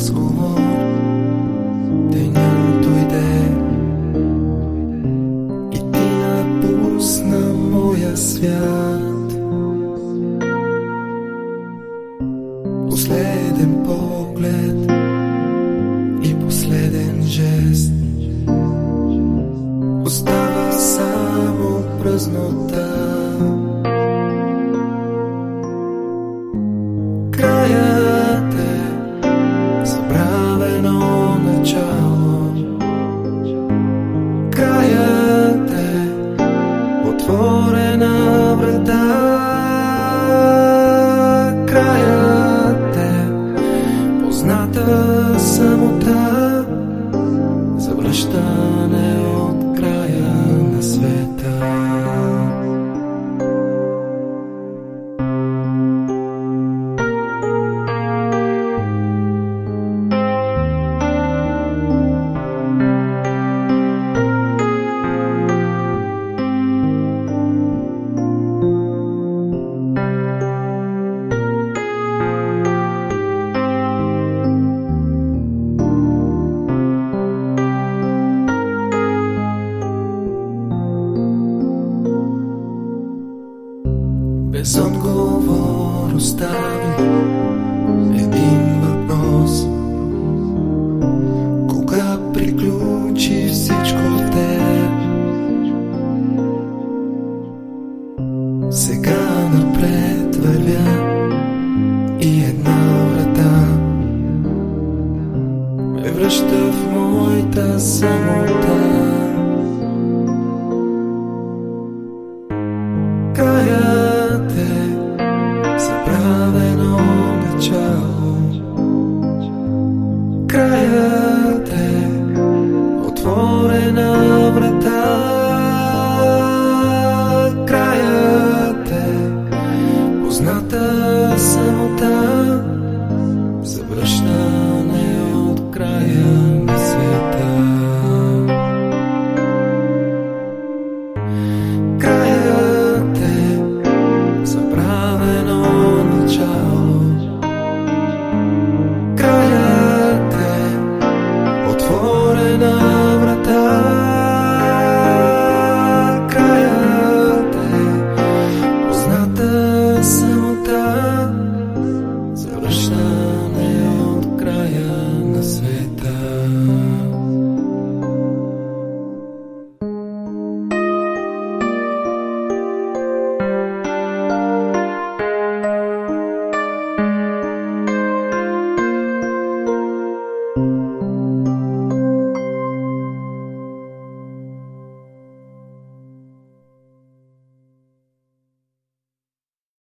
разговор. Денят дойде и ти напусна моя свят. Последен поглед и последен жест, остава само празнота. Краят е забравено начало. Краят е отворена врата. Краят е позната самота, завръщане от края на света. Без отговор остави един въпрос: кога приключи всичко в теб? Сега напред вървя и една врата ме връща в моята самота. Краят е забравено начало. Краят е отворена врата. Краят е позната самота, завръщане от края